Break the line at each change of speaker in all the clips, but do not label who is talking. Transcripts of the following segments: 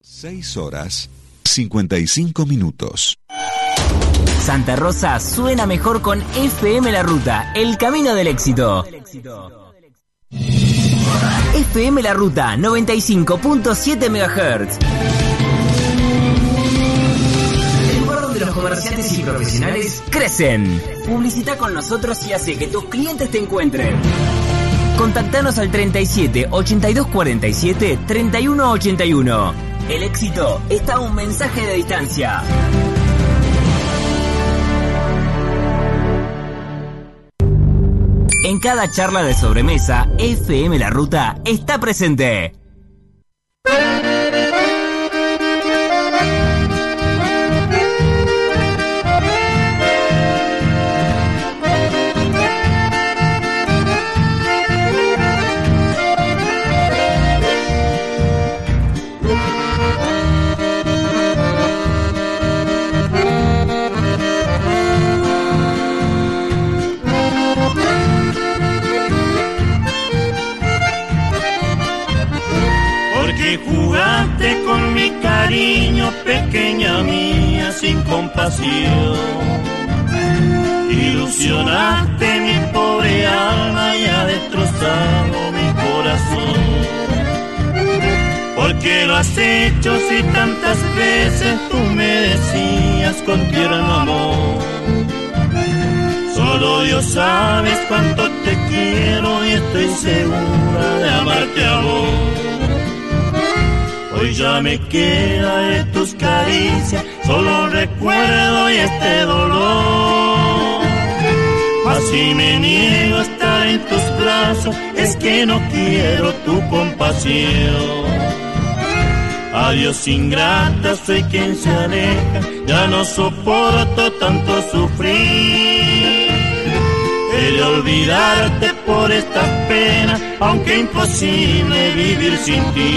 6:55.
Santa Rosa suena mejor con FM La Ruta, el camino del éxito. FM La Ruta, 95.7 MHz. El lugar donde los comerciantes y profesionales crecen. Publicita con nosotros y hace que tus clientes te encuentren. Contactanos al 37 82 47 31 81. El éxito está a un mensaje de distancia. En cada charla de sobremesa, FM La Ruta está presente.
Jugaste con mi cariño, pequeña mía, sin compasión. Ilusionaste mi pobre alma y ha destrozado mi corazón. ¿Por qué lo has hecho si tantas veces tú me decías con tierno amor? Solo Dios sabes cuánto te quiero y estoy segura de amarte a vos. Hoy ya me queda de tus caricias solo recuerdo y este dolor. Así me niego a estar en tus brazos, es que no quiero tu compasión. Adiós ingrata, soy quien se aleja, ya no soporto tanto sufrir. He de olvidarte por estas penas, aunque imposible vivir sin ti.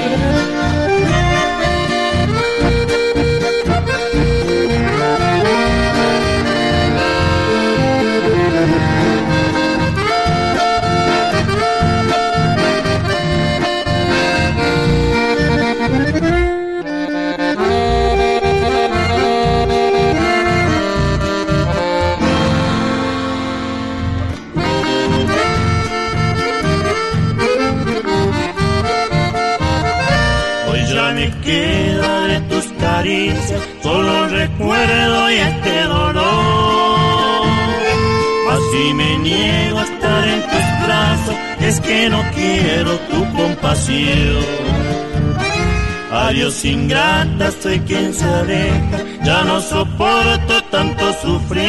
Queda de tus caricias solo recuerdo y este dolor. Así me niego a estar en tus brazos, es que no quiero tu compasión. Adiós ingrata, soy quien se aleja, ya no soporto tanto sufrir.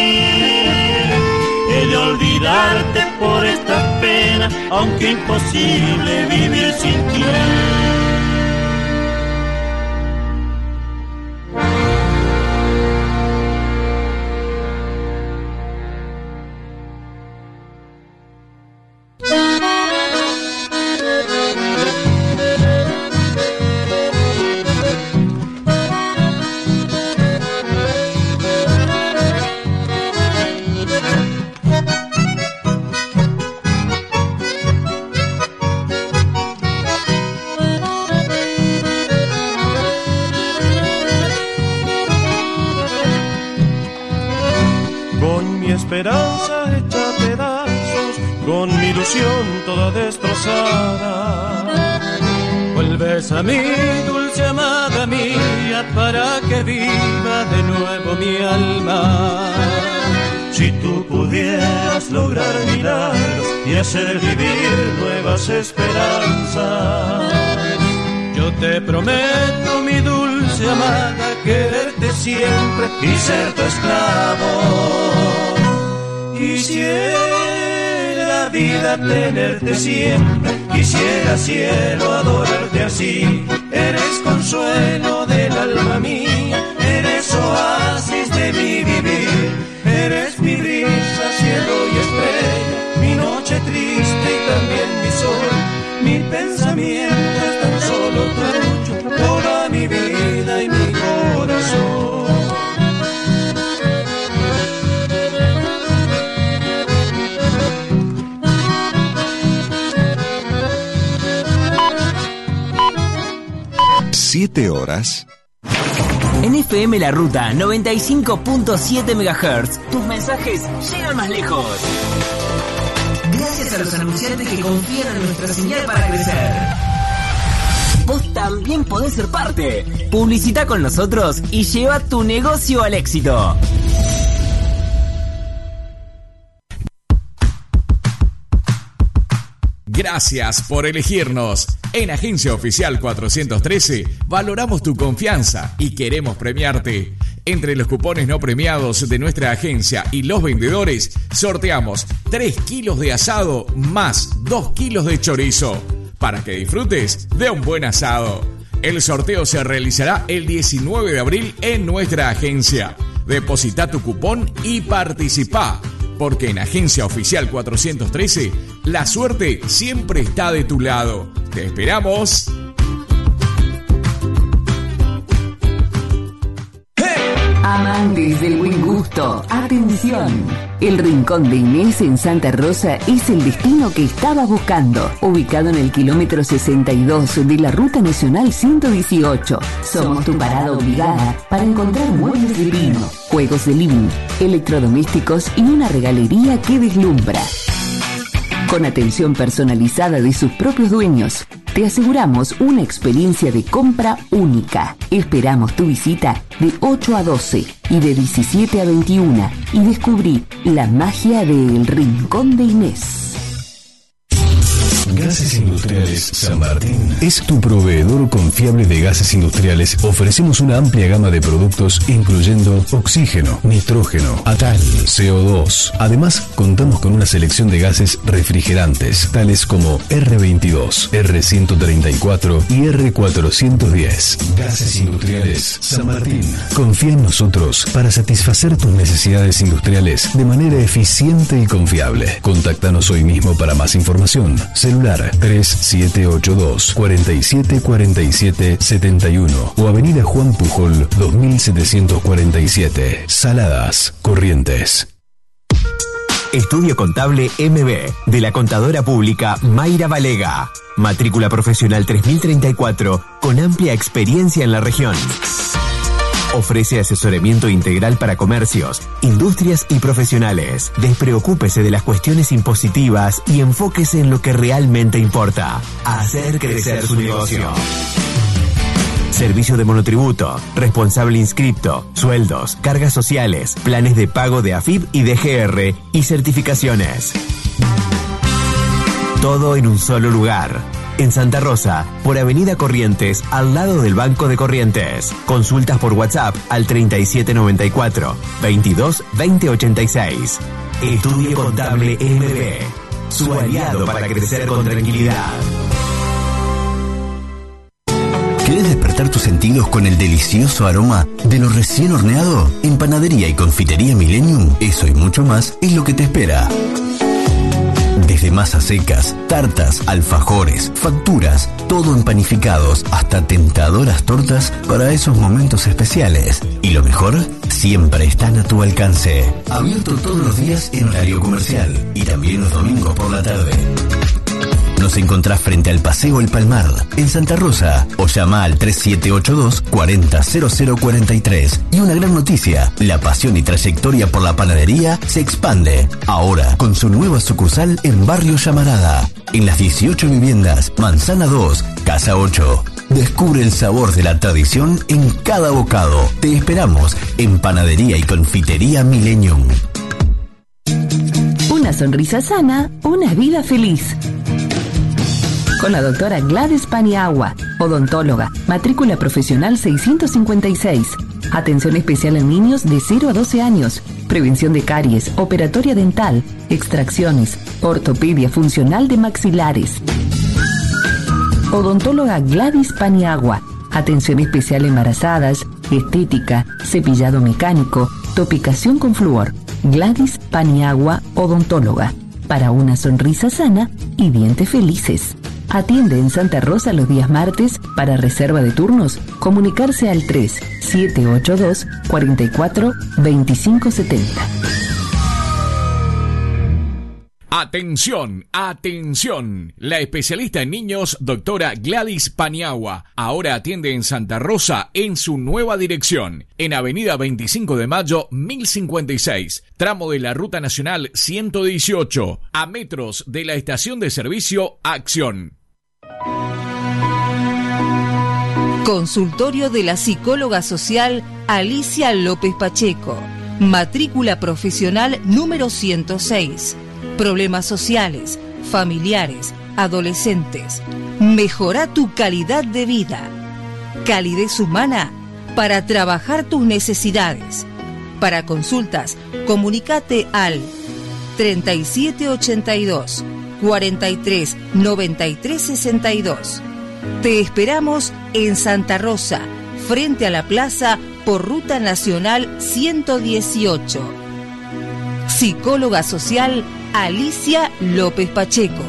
He de olvidarte por esta pena, aunque imposible vivir sin ti.
Esperanza hecha pedazos, con mi ilusión toda destrozada. Vuelves a mí, dulce amada mía, para que viva de nuevo mi alma. Si tú pudieras lograr milagros y hacer vivir nuevas esperanzas, yo te prometo, mi dulce amada, quererte siempre y ser tu esclavo. Quisiera vida tenerte siempre, quisiera cielo adorarte así. Eres consuelo del alma mía, eres oasis de mi vivir. Eres mi brisa, cielo y estrella, mi noche triste y también mi sol. Mi pensamiento es tan solo tuyo, toda mi vida y mi corazón.
7 horas.
En FM La Ruta 95.7 MHz, tus mensajes llegan más lejos. Gracias a los anunciantes que confían en nuestra señal para crecer. Vos también podés ser parte. Publicita con nosotros y lleva tu negocio al éxito.
Gracias por elegirnos. En Agencia Oficial 413 valoramos tu confianza y queremos premiarte. Entre los cupones no premiados de nuestra agencia y los vendedores, sorteamos 3 kilos de asado más 2 kilos de chorizo, para que disfrutes de un buen asado. El sorteo se realizará el 19 de abril en nuestra agencia. Deposita tu cupón y participá, porque en Agencia Oficial 413 la suerte siempre está de tu lado. ¡Te esperamos!
Amantes del buen gusto, atención. El Rincón de Inés en Santa Rosa es el destino que estabas buscando. Ubicado en el kilómetro 62 de la Ruta Nacional 118. Somos tu parada obligada para encontrar muebles de pino, juegos de living, electrodomésticos y una regalería que deslumbra. Con atención personalizada de sus propios dueños, te aseguramos una experiencia de compra única. Esperamos tu visita de 8 a 12 y de 17 a 21 y descubrí la magia del Rincón de Inés.
Gases Industriales San Martín es tu proveedor confiable de gases industriales. Ofrecemos una amplia gama de productos incluyendo oxígeno, nitrógeno, ATAL, CO2. Además, contamos con una selección de gases refrigerantes, tales como R22, R134 y R410. Gases Industriales San Martín. Confía en nosotros para satisfacer tus necesidades industriales de manera eficiente y confiable. Contáctanos hoy mismo para más información. Celular 3782 47 47 71 o Avenida Juan Pujol 2747, Saladas, Corrientes.
Estudio Contable MB de la contadora pública Mayra Valega. Matrícula profesional 3034 con amplia experiencia en la región. Ofrece asesoramiento integral para comercios, industrias y profesionales. Despreocúpese de las cuestiones impositivas y enfóquese en lo que realmente importa: hacer crecer su negocio. Servicio de monotributo, responsable inscripto, sueldos, cargas sociales, planes de pago de AFIP y DGR y certificaciones. Todo en un solo lugar. En Santa Rosa, por Avenida Corrientes, al lado del Banco de Corrientes. Consultas por WhatsApp al 3794 22 2086. Estudio Contable MB, su aliado para crecer con tranquilidad.
¿Querés despertar tus sentidos con el delicioso aroma de lo recién horneado? En Panadería y Confitería Millennium, eso y mucho más es lo que te espera. Desde masas secas, tartas, alfajores, facturas, todo en panificados, hasta tentadoras tortas para esos momentos especiales. Y lo mejor, siempre están a tu alcance. Abierto todos los días en horario comercial y también los domingos por la tarde. Nos encontrás frente al Paseo El Palmar, en Santa Rosa, o llama al 3782 400043. Y una gran noticia: la pasión y trayectoria por la panadería se expande, ahora con su nueva sucursal en Barrio Llamarada, en las 18 viviendas, Manzana 2, Casa 8. Descubre el sabor de la tradición en cada bocado. Te esperamos en Panadería y Confitería Millennium.
Una sonrisa sana, una vida feliz. Con la doctora Gladys Paniagua, odontóloga, matrícula profesional 656. Atención especial en niños de 0 a 12 años. Prevención de caries, operatoria dental, extracciones, ortopedia funcional de maxilares. Odontóloga Gladys Paniagua. Atención especial embarazadas, estética, cepillado mecánico, topicación con flúor. Gladys Paniagua, odontóloga. Para una sonrisa sana y dientes felices. Atiende en Santa Rosa los días martes. Para reserva de turnos, comunicarse al 3782 44 2570.
Atención, atención. La especialista en niños, doctora Gladys Paniagua, ahora atiende en Santa Rosa en su nueva dirección, en Avenida 25 de Mayo, 1056, tramo de la Ruta Nacional 118, a metros de la estación de servicio Acción.
Consultorio de la psicóloga social Alicia López Pacheco. Matrícula profesional número 106. Problemas sociales, familiares, adolescentes. Mejora tu calidad de vida. Calidez humana para trabajar tus necesidades. Para consultas, comunícate al 3782 43 93 62. Te esperamos en Santa Rosa, frente a la plaza por Ruta Nacional 118. Psicóloga social Alicia López Pacheco.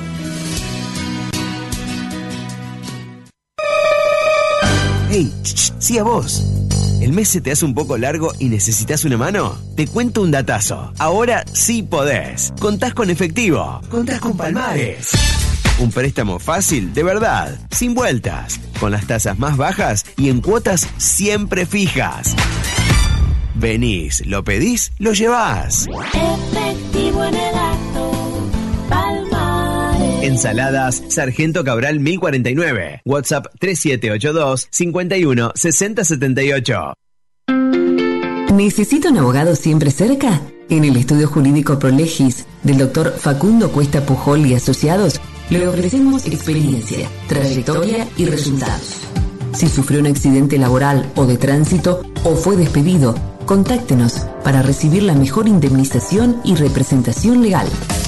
Hey, sí a vos. ¿El mes se te hace un poco largo y necesitas una mano? Te cuento un datazo. Ahora sí podés. Contás con efectivo. Contás con Palmares. Un préstamo fácil, de verdad, sin vueltas, con las tasas más bajas y en cuotas siempre fijas. Venís, lo pedís, lo llevás.
Efectivo en el acto, Palmares.
Ensaladas Sargento Cabral 1049. WhatsApp 3782 51 60 78.
¿Necesita un abogado siempre cerca? En el estudio jurídico Prolegis del doctor Facundo Cuesta Pujol y Asociados le ofrecemos experiencia, trayectoria y resultados. Si sufrió un accidente laboral o de tránsito o fue despedido, contáctenos para recibir la mejor indemnización y representación legal.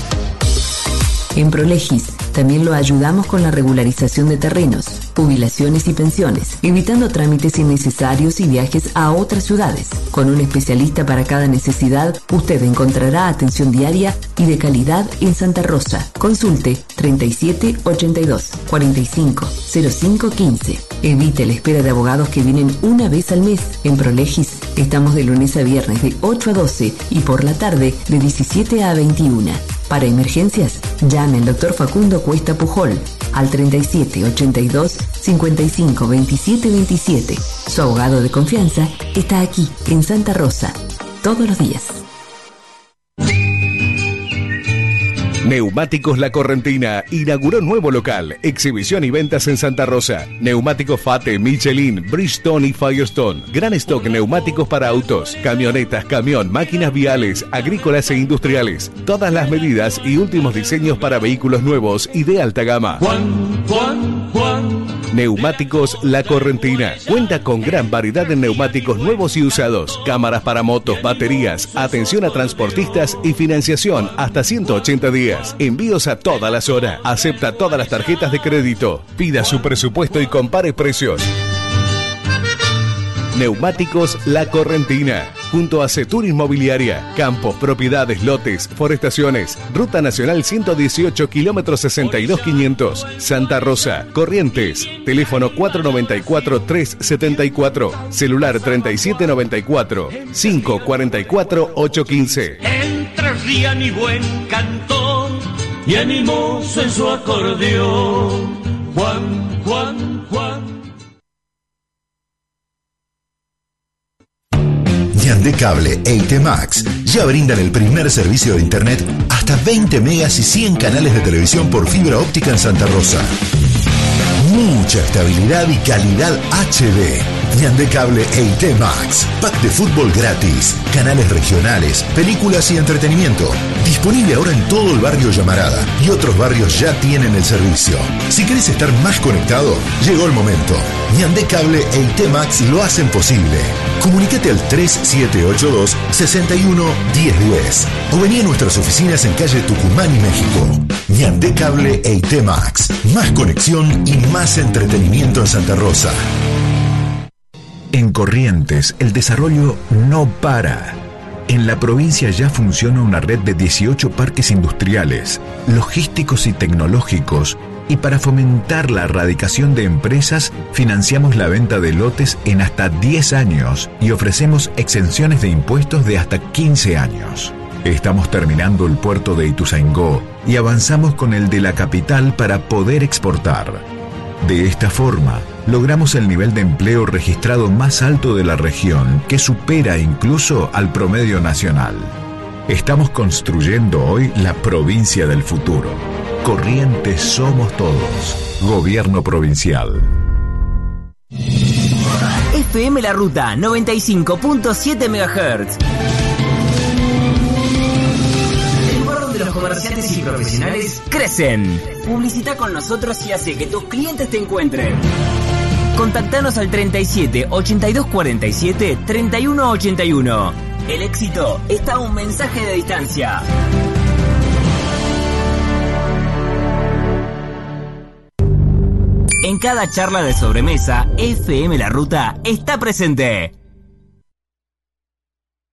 En Prolegis también lo ayudamos con la regularización de terrenos, jubilaciones y pensiones, evitando trámites innecesarios y viajes a otras ciudades. Con un especialista para cada necesidad, usted encontrará atención diaria y de calidad en Santa Rosa. Consulte 3782 45 05 15. Evite la espera de abogados que vienen una vez al mes. En Prolegis estamos de lunes a viernes de 8 a 12 y por la tarde de 17 a 21. Para emergencias, llame al doctor Facundo Cuesta Pujol al 3782 55 27 27. Su abogado de confianza está aquí en Santa Rosa, todos los días.
Neumáticos La Correntina inauguró nuevo local, exhibición y ventas en Santa Rosa. Neumáticos Fate, Michelin, Bridgestone y Firestone. Gran stock neumáticos para autos, camionetas, camión, máquinas viales, agrícolas e industriales. Todas las medidas y últimos diseños para vehículos nuevos y de alta gama. Neumáticos La Correntina. Cuenta con gran variedad de neumáticos nuevos y usados, cámaras para motos, baterías, atención a transportistas y financiación hasta 180 días. Envíos a todas las horas. Acepta todas las tarjetas de crédito. Pida su presupuesto y compare precios. Neumáticos La Correntina. Junto a Cetur Inmobiliaria. Campos, propiedades, lotes, forestaciones. Ruta Nacional 118, kilómetro 62.500. Santa Rosa, Corrientes. Teléfono 494-374. Celular 3794-544-815.
Entre ría mi buen cantor y animoso en su acordeón. Juan, Juan, Juan.
Yandecable e ITMax ya brindan el primer servicio de internet hasta 20 megas y 100 canales de televisión por fibra óptica en Santa Rosa. Mucha estabilidad y calidad HD. Yandecable e ITMax. Pack de fútbol gratis. Canales regionales, películas y entretenimiento. Disponible ahora en todo el barrio Llamarada. Y otros barrios ya tienen el servicio. Si querés estar más conectado, llegó el momento. Yandecable e ITMax lo hacen posible. Comunícate al 3782 61 1010 o vení a nuestras oficinas en calle Tucumán y México. Yandecable e ITMax. Más conexión y más entretenimiento en Santa Rosa.
En Corrientes, el desarrollo no para. En la provincia ya funciona una red de 18 parques industriales, logísticos y tecnológicos, y para fomentar la erradicación de empresas, financiamos la venta de lotes en hasta 10 años y ofrecemos exenciones de impuestos de hasta 15 años. Estamos terminando el puerto de Ituzaingó y avanzamos con el de la capital para poder exportar. De esta forma, logramos el nivel de empleo registrado más alto de la región, que supera incluso al promedio nacional. Estamos construyendo hoy la provincia del futuro. Corrientes somos todos. Gobierno Provincial.
FM La Ruta 95.7 MHz. El lugar donde los comerciantes y profesionales crecen. Publicita con nosotros y hace que tus clientes te encuentren. Contactanos al 37 82 47 31 81. El éxito está a un mensaje de distancia. En cada charla de sobremesa, FM La Ruta está presente.